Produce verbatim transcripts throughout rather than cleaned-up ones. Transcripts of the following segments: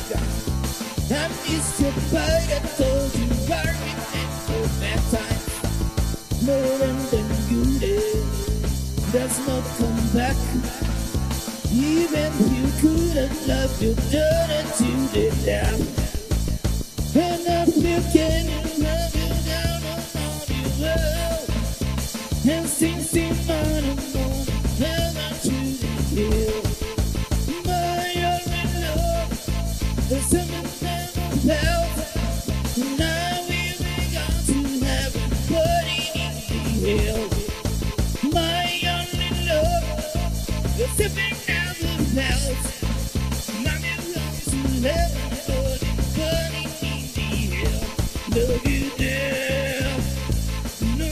I missed your bite, I told you I remember that time. More than you did, there's no comeback. Even if you could have loved, you done it to the death. And I feel can you love you down on your world and sing, sing on and on, never truly kill. My only love, the summer never felt. Now we've gone to heaven, putting in the hill. My only love, the summer never felt. Now we've gone to heaven, putting, putting in the hill. Love you there, no,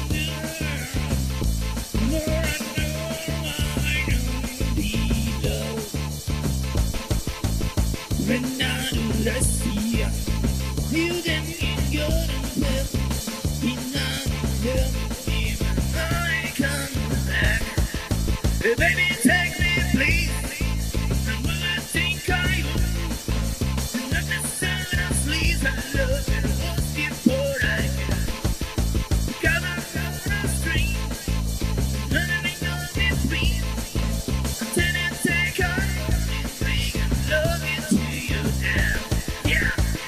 no, no, I know, I know the love. When I do I see ya, you then in your love, in another even I come back. Hey, baby, take me, please. I'm gonna think I own. Not the sun of sleeves, I love it. What's before I can? Got a lot of stream, nothing on this beat. Then I take on this thing and love it to you now. Yeah.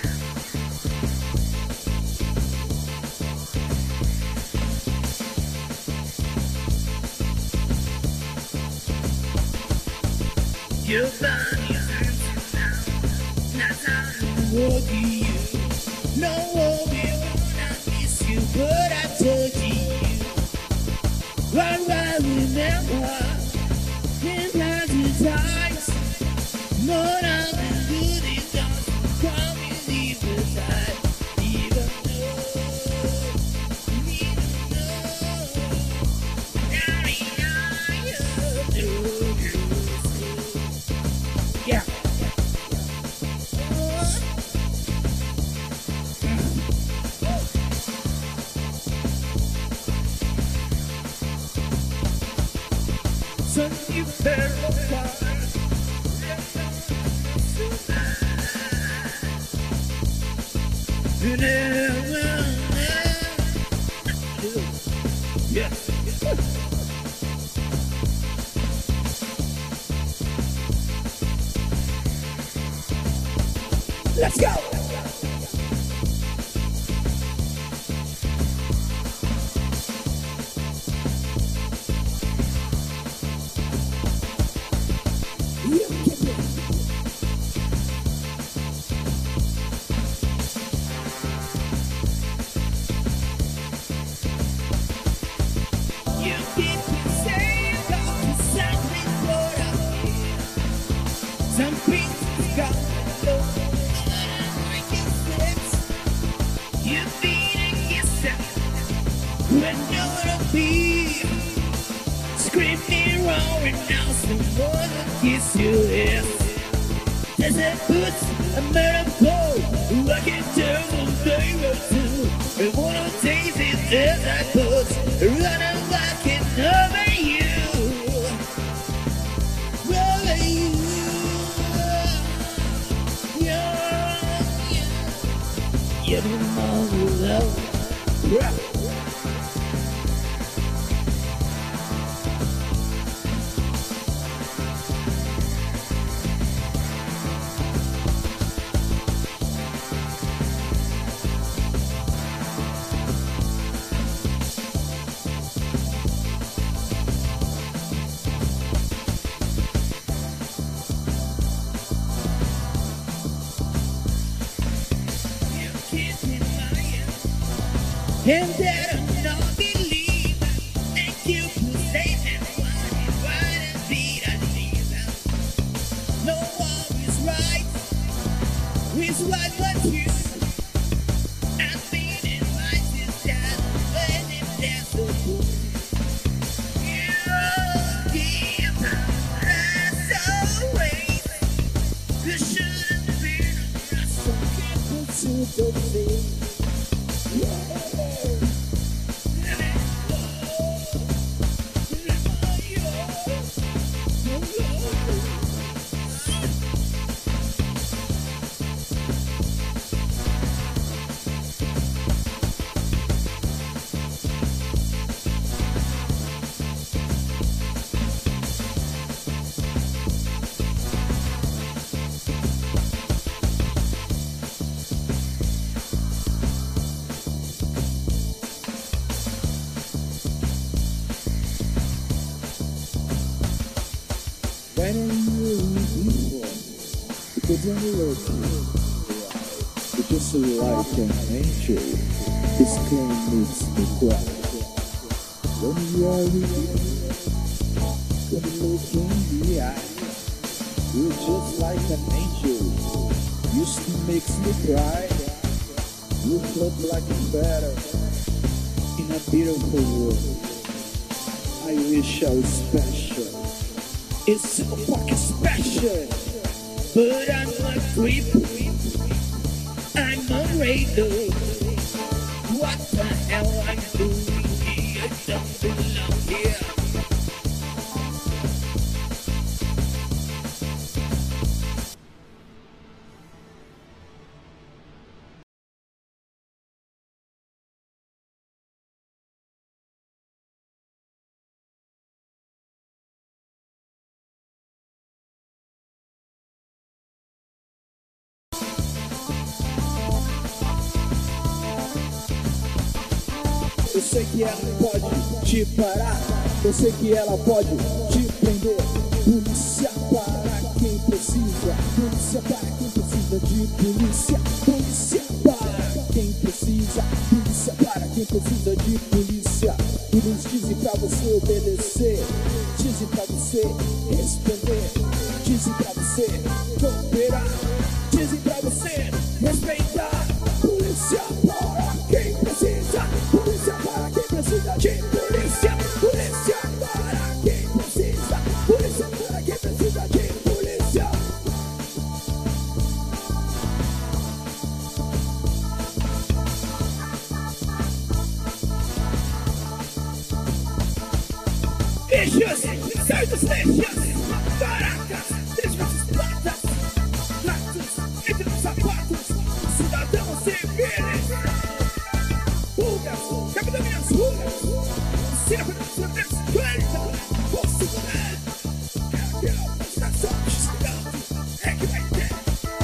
Your body hurts now. That's how I walk you. No one will wanna miss you, but I told you. What I remember in past times. More than the good is done. Promise even side. Even though, even though, darling, I adore you. Yeah. So you fell apart. You never, never. Yeah. Let's go. You keep it. You keep it saying about something for us. Some things got low. You beating yourself when you're to be screaming, roaring now, some more than kiss you is. There's a boots, a metaphor, I can tell them they were too. And one of the days is there's that boots, running walking over you. Over you. Yeah, yeah. You're the one love. Yeah. And that I'm not believing. Thank you for saving what right and beat I need. No one is right. Is right but you. I've been in my sister when it does so good. You give us away. You shouldn't have been a so careful to the thing. But when you look, you're just like an angel. This claim makes me cry. When you are with me, when you look in the eye, you're just like an angel. You still makes me cry. You float like a feather in a beautiful world. I wish I was special. It's so fucking special. But I'm a creep. I'm a raider. What the hell I'm doing here? I don't belong here. Eu sei que ela pode te parar, eu sei que ela pode te prender. Polícia para quem precisa, polícia para quem precisa de polícia. Polícia para quem precisa, polícia para quem precisa de polícia. Eles dizem pra você obedecer, dizem pra você responder, dizem pra você cooperar, dizem pra você respeitar. Polícia para quem precisa, polícia para quem precisa de polícia. Polícia para quem precisa, polícia para quem precisa de polícia. Bichos, certos lixos, baracas, deixa-os platas, latos, entre os sapatos, cidadãos civis. Rugas, capitão minhas rugas, sempre nas minhas plantas, vou segurar. É aquela prestação de chegando, é que vai ter.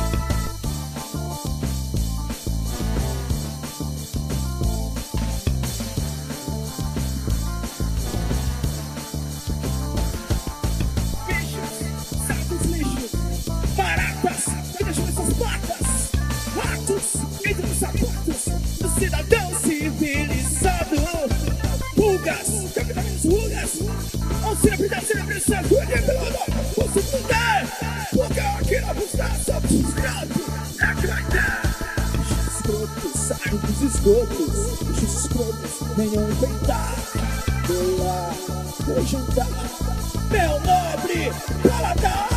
Bichos, certos lixos, baratas, deixam essas patas, ratos, entre os sapatos, do cidadão civilizado. Rugas, capitães rugas, ou sempre deve ser preciso de piloto. Você puder, porque aqui na frustração de escroto é que vai ter. Bichos escrotos, saem dos esgotos. Bichos escrotos, venham inventar. Vou lá, vou jantar, meu nobre paladar.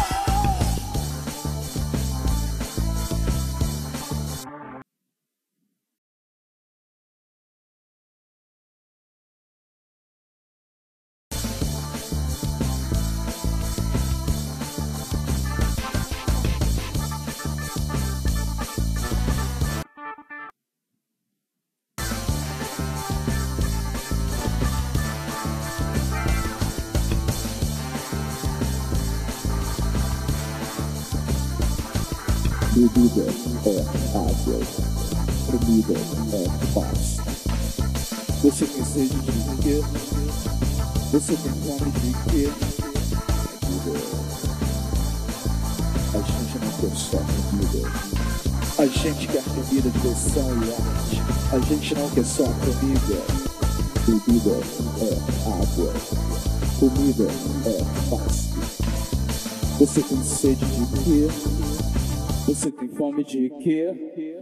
Bebida é água, comida é paz. Você tem sede de quê? Você tem fome de quê? A gente não quer só comida. A gente quer comida, diversão e arte. A gente não quer só comida. Bebida é água, comida é paz. Você tem sede de quê? Você tem fome de quê?